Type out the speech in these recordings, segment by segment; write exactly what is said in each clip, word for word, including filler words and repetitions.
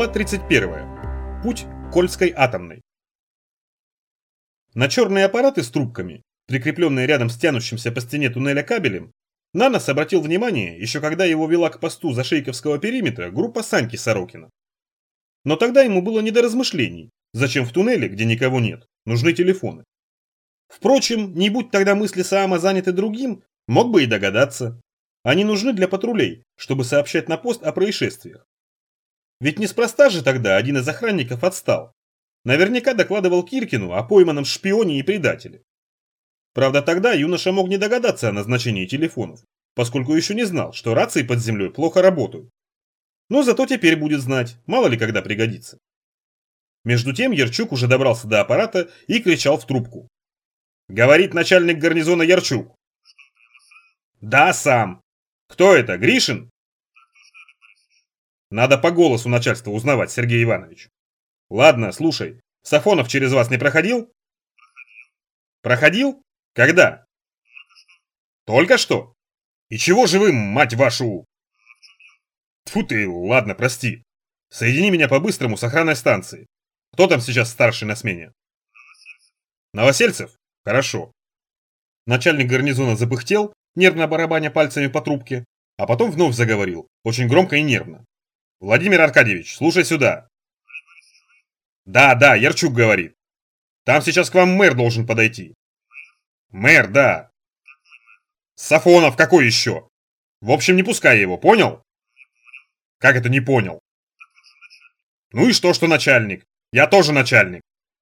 Глава тридцать первая. Путь к Кольской атомной. На черные аппараты с трубками, прикрепленные рядом с тянущимся по стене туннеля кабелем, Нанос обратил внимание, еще когда его вела к посту Зашейковского периметра группа Саньки Сорокина. Но тогда ему было не до размышлений, зачем в туннеле, где никого нет, нужны телефоны. Впрочем, не будь тогда мысли Саама заняты другим, мог бы и догадаться. Они нужны для патрулей, чтобы сообщать на пост о происшествиях. Ведь неспроста же тогда один из охранников отстал. Наверняка докладывал Киркину о пойманном шпионе и предателе. Правда, тогда юноша мог не догадаться о назначении телефонов, поскольку еще не знал, что рации под землей плохо работают. Но зато теперь будет знать, мало ли когда пригодится. Между тем Ярчук уже добрался до аппарата и кричал в трубку. «Говорит начальник гарнизона Ярчук». «Да, сам. Кто это, Гришин?» «Надо по голосу начальства узнавать, Сергей Иванович». «Ладно, слушай, Сафонов через вас не проходил?» «Проходил? Когда?» «Только что? И чего же вы, мать вашу?» «Тьфу ты, ладно, прости. Соедини меня по-быстрому с охранной станции. Кто там сейчас старший на смене?» «Новосельцев? Хорошо». Начальник гарнизона запыхтел, нервно барабаня пальцами по трубке, а потом вновь заговорил, очень громко и нервно. «Владимир Аркадьевич, слушай сюда». «Да, да, Ярчук говорит. Там сейчас к вам мэр должен подойти». «Мэр, да». «Сафонов какой еще? В общем, не пускай его, понял?» «Как это не понял?» «Ну и что, что начальник? Я тоже начальник».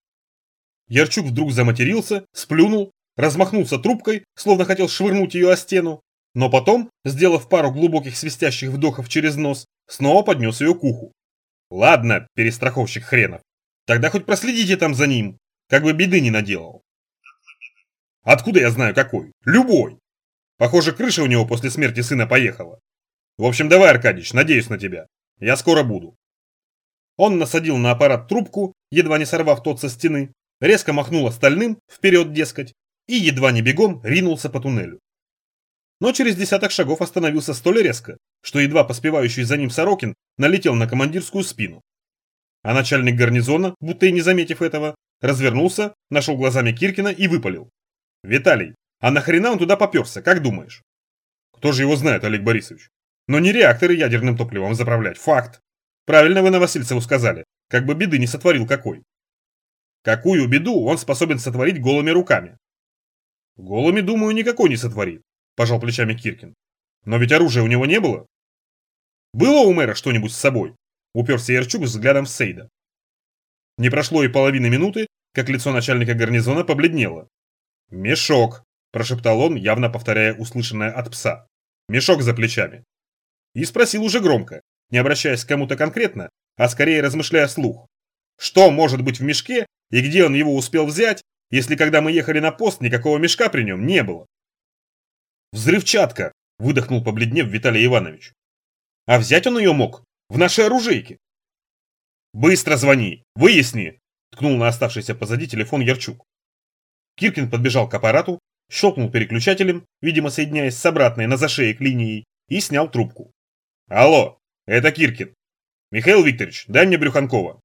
Ярчук вдруг заматерился, сплюнул, размахнулся трубкой, словно хотел швырнуть ее о стену, но потом, сделав пару глубоких свистящих вдохов через нос, снова поднес ее к уху. «Ладно, перестраховщик хренов, тогда хоть проследите там за ним, как бы беды не наделал». «Откуда я знаю какой? Любой. Похоже, крыша у него после смерти сына поехала. В общем, давай, Аркадьич, надеюсь на тебя. Я скоро буду». Он насадил на аппарат трубку, едва не сорвав тот со стены, резко махнул остальным, вперед, дескать, и едва не бегом ринулся по туннелю. Но через десяток шагов остановился столь резко, что едва поспевающий за ним Сорокин налетел на командирскую спину. А начальник гарнизона, будто и не заметив этого, развернулся, нашел глазами Киркина и выпалил. «Виталий, а нахрена он туда поперся, как думаешь?» «Кто же его знает, Олег Борисович? Но не реакторы ядерным топливом заправлять, факт. Правильно вы Новосельцеву сказали, как бы беды не сотворил какой». «Какую беду он способен сотворить голыми руками?» «Голыми, думаю, никакой не сотворит», – пожал плечами Киркин. «Но ведь оружия у него не было». «Было у мэра что-нибудь с собой?» – уперся Ярчук взглядом в Сейда. Не прошло и половины минуты, как лицо начальника гарнизона побледнело. «Мешок», – прошептал он, явно повторяя услышанное от пса. «Мешок за плечами». И спросил уже громко, не обращаясь к кому-то конкретно, а скорее размышляя вслух. Что может быть в мешке и где он его успел взять, если когда мы ехали на пост, никакого мешка при нем не было? «Взрывчатка!» – выдохнул побледнев Виталий Иванович. «А взять он ее мог в нашей оружейке». «Быстро звони! Выясни!» – ткнул на оставшийся позади телефон Ярчук. Киркин подбежал к аппарату, щелкнул переключателем, видимо соединяясь с обратной на зашеек линией, и снял трубку. «Алло, это Киркин. Михаил Викторович, дай мне Брюханкова».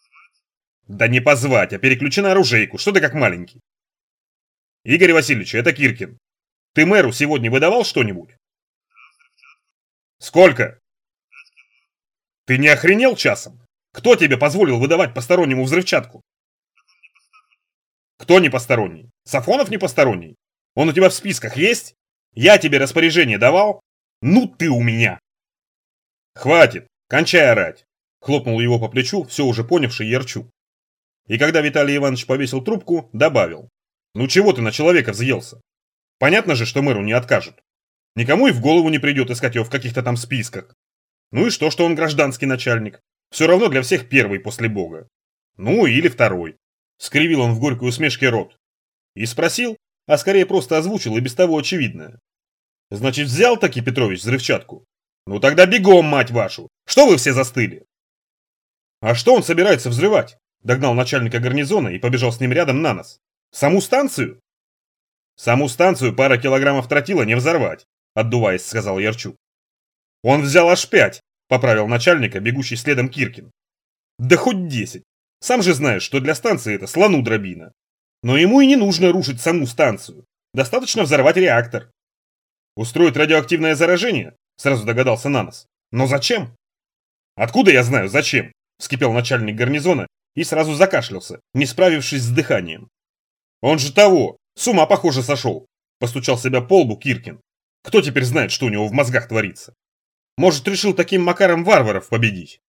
«Да не позвать, а переключи на оружейку, что ты как маленький». «Игорь Васильевич, это Киркин. Ты мэру сегодня выдавал что-нибудь?» «Сколько?» «Ты не охренел часом? Кто тебе позволил выдавать постороннему взрывчатку?» «Кто не посторонний? Сафонов не посторонний? Он у тебя в списках есть? Я тебе распоряжение давал? Ну ты у меня!» «Хватит, кончай орать!» – хлопнул его по плечу все уже понявший Ярчук. И когда Виталий Иванович повесил трубку, добавил. «Ну чего ты на человека взъелся? Понятно же, что мэру не откажут. Никому и в голову не придет искать его в каких-то там списках. Ну и что, что он гражданский начальник? Все равно для всех первый после Бога. Ну или второй». Скривил он в горькой усмешке рот. И спросил, а скорее просто озвучил и без того очевидное. «Значит, взял таки Петрович взрывчатку? Ну тогда бегом, мать вашу! Что вы все застыли?» «А что он собирается взрывать?» Догнал начальника гарнизона и побежал с ним рядом на нос. «Саму станцию?» «Саму станцию пара килограммов тротила не взорвать», отдуваясь, сказал Ярчук. «Он взял аж пять», поправил начальника, бегущий следом Киркин. Да хоть десять. Сам же знаешь, что для станции это слону дробина. Но ему и не нужно рушить саму станцию. Достаточно взорвать реактор. Устроить радиоактивное заражение? Сразу догадался Нанос. Но зачем? Откуда я знаю, зачем? Вскипел начальник гарнизона и сразу закашлялся, не справившись с дыханием. Он же того, с ума, похоже, сошел. Постучал себя по лбу Киркин. Кто теперь знает, что у него в мозгах творится? Может, решил таким макаром варваров победить?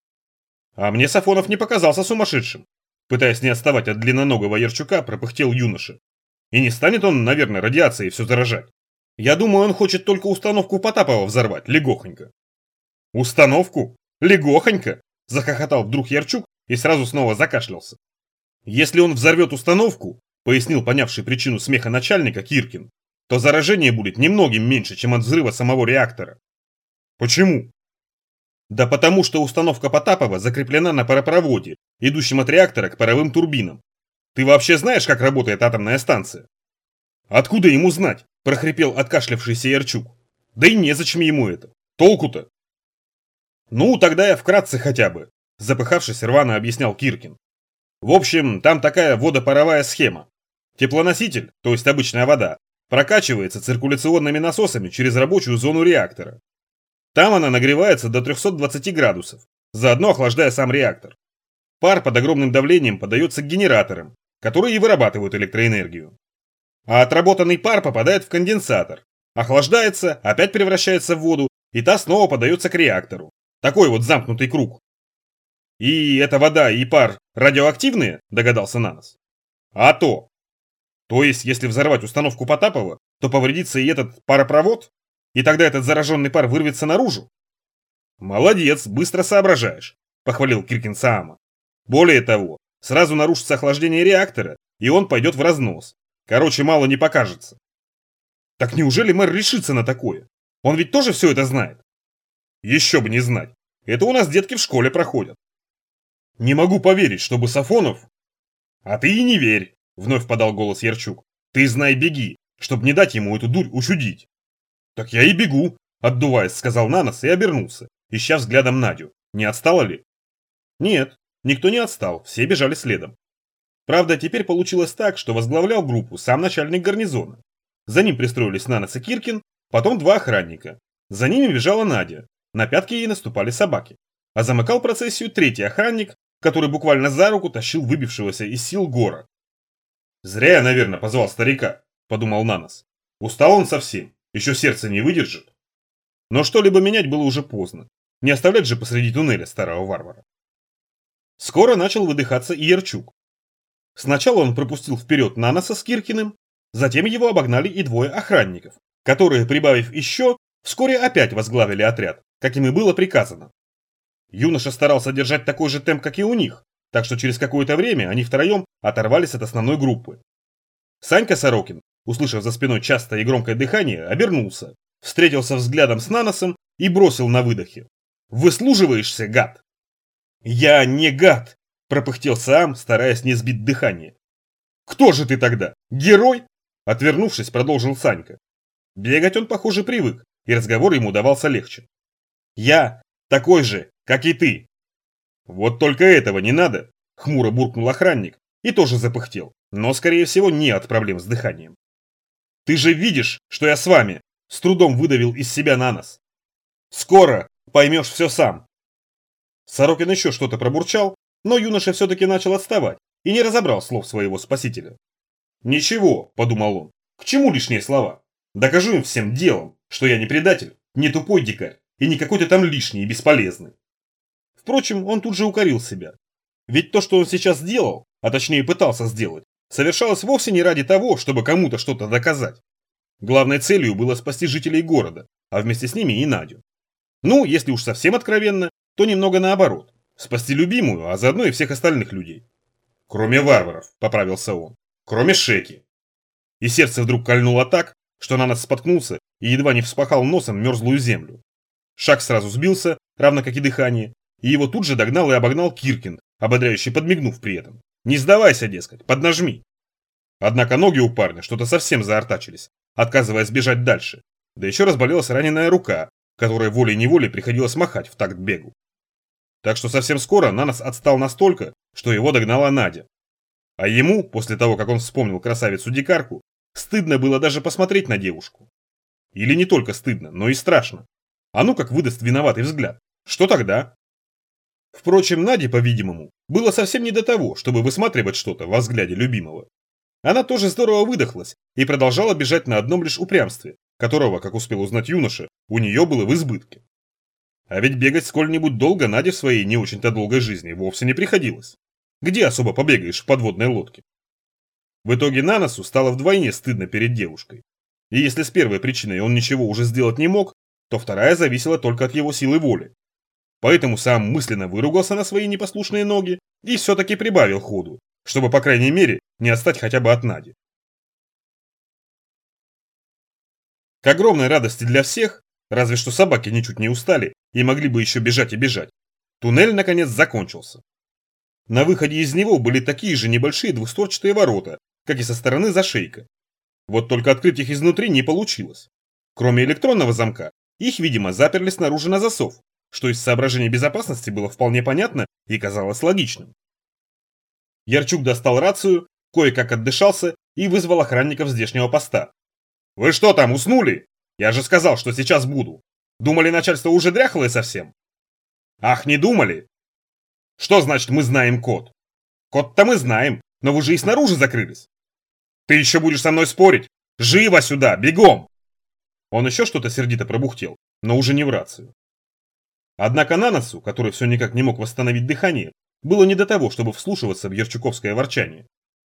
А мне Сафонов не показался сумасшедшим. Пытаясь не отставать от длинноногого Ярчука, пропыхтел юноша. И не станет он, наверное, радиацией все заражать. Я думаю, он хочет только установку Потапова взорвать, легохонько. Установку? Легохонько? Захохотал вдруг Ярчук и сразу снова закашлялся. Если он взорвет установку, пояснил понявший причину смеха начальника Киркин, то заражение будет немногим меньше, чем от взрыва самого реактора. Почему? Да потому что установка Потапова закреплена на паропроводе, идущем от реактора к паровым турбинам. Ты вообще знаешь, как работает атомная станция? Откуда ему знать? Прохрипел откашлявшийся Ярчук. Да и незачем ему это. Толку-то? Ну, тогда я вкратце хотя бы, запыхавшись рвано объяснял Киркин. В общем, там такая водопаровая схема. Теплоноситель, то есть обычная вода, прокачивается циркуляционными насосами через рабочую зону реактора. Там она нагревается до трёхсот двадцати градусов, заодно охлаждая сам реактор. Пар под огромным давлением подается к генераторам, которые и вырабатывают электроэнергию. А отработанный пар попадает в конденсатор, охлаждается, опять превращается в воду, и та снова подается к реактору. Такой вот замкнутый круг. И эта вода и пар радиоактивные, догадался Нанос. А то. То есть, если взорвать установку Потапова, то повредится и этот паропровод, и тогда этот зараженный пар вырвется наружу? Молодец, быстро соображаешь, похвалил Киркин Саама. Более того, сразу нарушится охлаждение реактора, и он пойдет в разнос. Короче, мало не покажется. Так неужели мэр решится на такое? Он ведь тоже все это знает? Еще бы не знать. Это у нас детки в школе проходят. Не могу поверить, чтобы Сафонов... А ты и не верь, вновь подал голос Ярчук. Ты знай, беги, чтобы не дать ему эту дурь учудить. Так я и бегу, отдуваясь, сказал Нанос и обернулся, ища взглядом Надю. Не отстала ли? Нет, никто не отстал, все бежали следом. Правда, теперь получилось так, что возглавлял группу сам начальник гарнизона. За ним пристроились Нанос и Киркин, потом два охранника. За ними бежала Надя, на пятки ей наступали собаки. А замыкал процессию третий охранник, который буквально за руку тащил выбившегося из сил Гора. «Зря я, наверное, позвал старика», – подумал Нанос. «Устал он совсем, еще сердце не выдержит». Но что-либо менять было уже поздно. Не оставлять же посреди туннеля старого варвара. Скоро начал выдыхаться и Ярчук. Сначала он пропустил вперед Наноса с Киркиным, затем его обогнали и двое охранников, которые, прибавив еще, вскоре опять возглавили отряд, как им и было приказано. Юноша старался держать такой же темп, как и у них, так что через какое-то время они втроем оторвались от основной группы. Санька Сорокин, услышав за спиной частое и громкое дыхание, обернулся, встретился взглядом с Наносом и бросил на выдохе. «Выслуживаешься, гад!» «Я не гад!» – пропыхтел Саам, стараясь не сбить дыхание. «Кто же ты тогда? Герой?» – отвернувшись, продолжил Санька. Бегать он, похоже, привык, и разговор ему давался легче. «Я такой же, как и ты!» «Вот только этого не надо!» – хмуро буркнул охранник и тоже запыхтел, но, скорее всего, не от проблем с дыханием. «Ты же видишь, что я с вами!» – с трудом выдавил из себя Нанос. «Скоро поймешь все сам!» Сорокин еще что-то пробурчал, но юноша все-таки начал отставать и не разобрал слов своего спасителя. «Ничего», – подумал он, – «к чему лишние слова? Докажу им всем делом, что я не предатель, не тупой дикарь и не какой-то там лишний и бесполезный». Впрочем, он тут же укорил себя. Ведь то, что он сейчас сделал, а точнее пытался сделать, совершалось вовсе не ради того, чтобы кому-то что-то доказать. Главной целью было спасти жителей города, а вместе с ними и Надю. Ну, если уж совсем откровенно, то немного наоборот. Спасти любимую, а заодно и всех остальных людей. Кроме варваров, поправился он. Кроме Шеки. И сердце вдруг кольнуло так, что Нанос споткнулся и едва не вспахал носом мерзлую землю. Шаг сразу сбился, равно как и дыхание, и его тут же догнал и обогнал Киркин, ободряюще подмигнув при этом. «Не сдавайся, дескать, поднажми». Однако ноги у парня что-то совсем заортачились, отказываясь бежать дальше. Да еще разболелась раненая рука, которой волей-неволей приходилось махать в такт бегу. Так что совсем скоро Нанос отстал настолько, что его догнала Надя. А ему, после того, как он вспомнил красавицу-дикарку, стыдно было даже посмотреть на девушку. Или не только стыдно, но и страшно. А ну как выдаст виноватый взгляд. Что тогда? Впрочем, Наде, по-видимому, было совсем не до того, чтобы высматривать что-то во взгляде любимого. Она тоже здорово выдохлась и продолжала бежать на одном лишь упрямстве, которого, как успел узнать юноша, у нее было в избытке. А ведь бегать сколь-нибудь долго Наде в своей не очень-то долгой жизни вовсе не приходилось. Где особо побегаешь в подводной лодке? В итоге Наносу стало вдвойне стыдно перед девушкой. И если с первой причиной он ничего уже сделать не мог, то вторая зависела только от его силы воли. Поэтому сам мысленно выругался на свои непослушные ноги и все-таки прибавил ходу, чтобы, по крайней мере, не отстать хотя бы от Нади. К огромной радости для всех, разве что собаки ничуть не устали и могли бы еще бежать и бежать, туннель наконец закончился. На выходе из него были такие же небольшие двустворчатые ворота, как и со стороны зашейка. Вот только открыть их изнутри не получилось. Кроме электронного замка, их, видимо, заперли снаружи на засов, что из соображений безопасности было вполне понятно и казалось логичным. Ярчук достал рацию, кое-как отдышался и вызвал охранников здешнего поста. «Вы что там, уснули? Я же сказал, что сейчас буду. Думали, начальство уже дряхлое совсем?» «Ах, не думали? Что значит мы знаем код?» «Код-то мы знаем, но вы же и снаружи закрылись». «Ты еще будешь со мной спорить? Живо сюда, бегом!» Он еще что-то сердито пробухтел, но уже не в рацию. Однако Наносу, который все никак не мог восстановить дыхание, было не до того, чтобы вслушиваться в ярчуковское ворчание.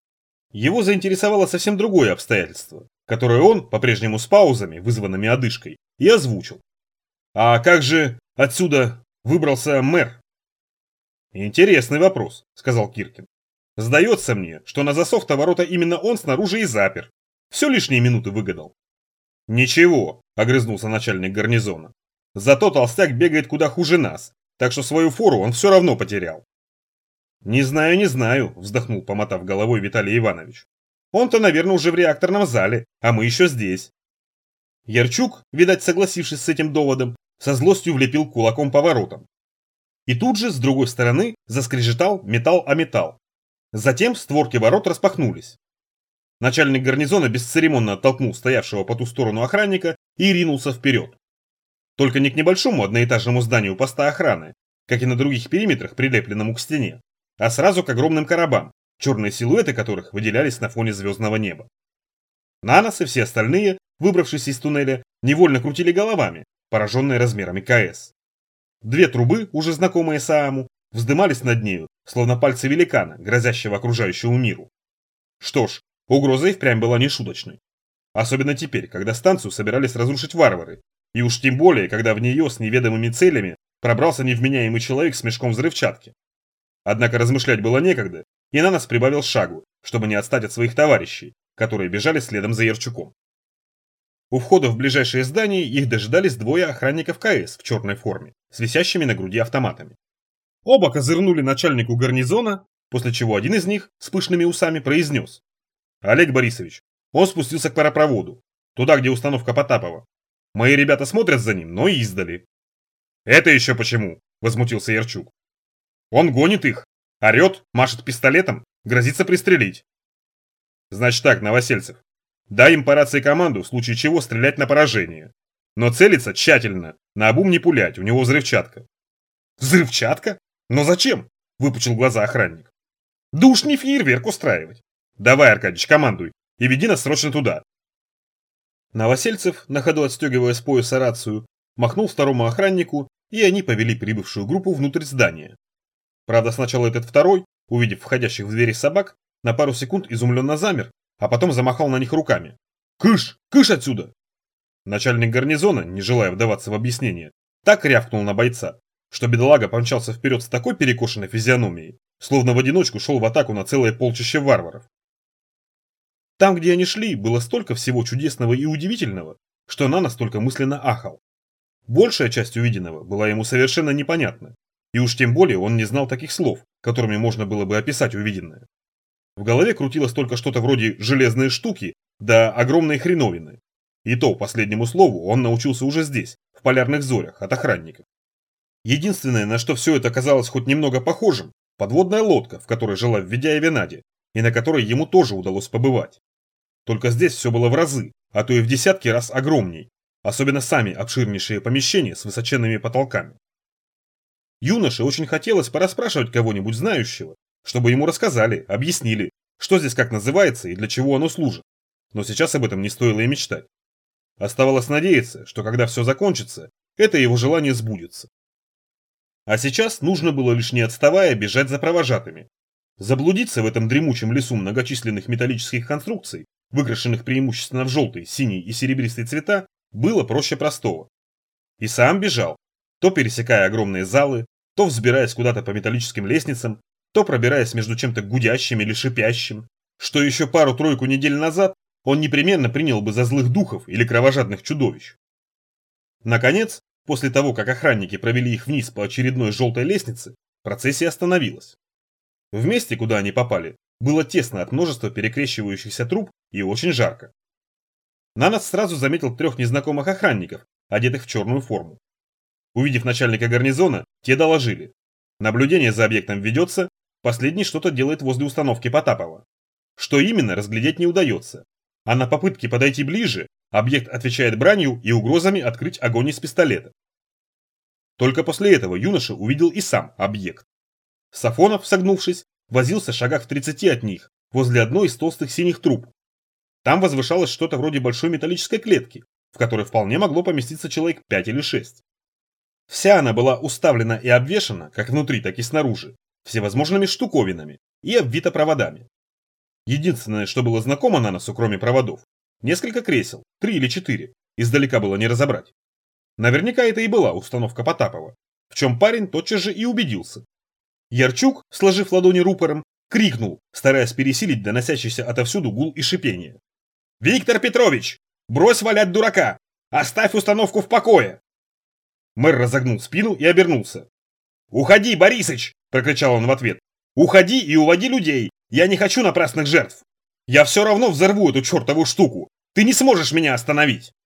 Его заинтересовало совсем другое обстоятельство, которое он, по-прежнему с паузами, вызванными одышкой, и озвучил. «А как же отсюда выбрался мэр?» «Интересный вопрос», — сказал Киркин. «Сдается мне, что на засов-то ворота именно он снаружи и запер. Все лишние минуты выгадал». «Ничего», — огрызнулся начальник гарнизона. «Зато толстяк бегает куда хуже нас, так что свою фору он все равно потерял». «Не знаю, не знаю», — вздохнул, помотав головой Виталий Иванович. «Он-то, наверное, уже в реакторном зале, а мы еще здесь». Ярчук, видать, согласившись с этим доводом, со злостью влепил кулаком по воротам. И тут же, с другой стороны, заскрежетал металл о металл. Затем створки ворот распахнулись. Начальник гарнизона бесцеремонно оттолкнул стоявшего по ту сторону охранника и ринулся вперед. Только не к небольшому одноэтажному зданию поста охраны, как и на других периметрах, прилепленному к стене, а сразу к огромным коробам, черные силуэты которых выделялись на фоне звездного неба. Нанос и все остальные, выбравшись из туннеля, невольно крутили головами, пораженные размерами КС. Две трубы, уже знакомые Сааму, вздымались над нею, словно пальцы великана, грозящего окружающему миру. Что ж, угроза и впрямь была нешуточной. Особенно теперь, когда станцию собирались разрушить варвары, и уж тем более, когда в нее с неведомыми целями пробрался невменяемый человек с мешком взрывчатки. Однако размышлять было некогда, и Нанос прибавил шагу, чтобы не отстать от своих товарищей, которые бежали следом за Ярчуком. У входа в ближайшее здание их дожидались двое охранников КС в черной форме, с висящими на груди автоматами. Оба козырнули начальнику гарнизона, после чего один из них с пышными усами произнес: «Олег Борисович, он спустился к паропроводу, туда, где установка Потапова. Мои ребята смотрят за ним, но издали». «Это еще почему?» – возмутился Ярчук. «Он гонит их, орет, машет пистолетом, грозится пристрелить». «Значит так, Новосельцев, дай им по рации команду, в случае чего стрелять на поражение. Но целиться тщательно, наобум не пулять, у него взрывчатка». «Взрывчатка? Но зачем?» – выпучил глаза охранник. «Да уж не фейерверк устраивать. Давай, Аркадьич, командуй и веди нас срочно туда». Новосельцев, на ходу отстегивая с пояса рацию, махнул второму охраннику, и они повели прибывшую группу внутрь здания. Правда, сначала этот второй, увидев входящих в двери собак, на пару секунд изумленно замер, а потом замахал на них руками. «Кыш! Кыш отсюда!» Начальник гарнизона, не желая вдаваться в объяснение, так рявкнул на бойца, что бедолага помчался вперед с такой перекошенной физиономией, словно в одиночку шел в атаку на целое полчище варваров. Там, где они шли, было столько всего чудесного и удивительного, что Нанос только мысленно ахал. Большая часть увиденного была ему совершенно непонятна, и уж тем более он не знал таких слов, которыми можно было бы описать увиденное. В голове крутилось только что-то вроде «железные штуки» да «огромные хреновины». И то, последнему слову, он научился уже здесь, в полярных зорях, от охранников. Единственное, на что все это казалось хоть немного похожим, подводная лодка, в которой жила Введя и Венади, и на которой ему тоже удалось побывать. Только здесь все было в разы, а то и в десятки раз огромней, особенно сами обширнейшие помещения с высоченными потолками. Юноше очень хотелось порасспрашивать кого-нибудь знающего, чтобы ему рассказали, объяснили, что здесь как называется и для чего оно служит, но сейчас об этом не стоило и мечтать. Оставалось надеяться, что когда все закончится, это его желание сбудется. А сейчас нужно было лишь не отставая бежать за провожатыми. Заблудиться в этом дремучем лесу многочисленных металлических конструкций, выкрашенных преимущественно в желтый, синий и серебристый цвета, было проще простого. И сам бежал, то пересекая огромные залы, то взбираясь куда-то по металлическим лестницам, то пробираясь между чем-то гудящим или шипящим, что еще пару-тройку недель назад он непременно принял бы за злых духов или кровожадных чудовищ. Наконец, после того, как охранники провели их вниз по очередной желтой лестнице, процессия остановилась. В месте, куда они попали, было тесно от множества перекрещивающихся труб и очень жарко. Нанос сразу заметил трех незнакомых охранников, одетых в черную форму. Увидев начальника гарнизона, те доложили. Наблюдение за объектом ведется, последний что-то делает возле установки Потапова. Что именно, разглядеть не удается. А на попытке подойти ближе, объект отвечает бранью и угрозами открыть огонь из пистолета. Только после этого юноша увидел и сам объект. Сафонов, согнувшись, возился в шагах в тридцати от них, возле одной из толстых синих труб. Там возвышалось что-то вроде большой металлической клетки, в которой вполне могло поместиться человек пять или шесть. Вся она была уставлена и обвешана, как внутри, так и снаружи, всевозможными штуковинами и обвита проводами. Единственное, что было знакомо Наносу, кроме проводов, несколько кресел, три или четыре, издалека было не разобрать. Наверняка это и была установка Потапова, в чем парень тотчас же и убедился. Ярчук, сложив ладони рупором, крикнул, стараясь пересилить доносящийся отовсюду гул и шипение. «Виктор Петрович, брось валять дурака! Оставь установку в покое!» Мэр разогнул спину и обернулся. «Уходи, Борисыч!» – прокричал он в ответ. «Уходи и уводи людей! Я не хочу напрасных жертв! Я все равно взорву эту чертову штуку! Ты не сможешь меня остановить!»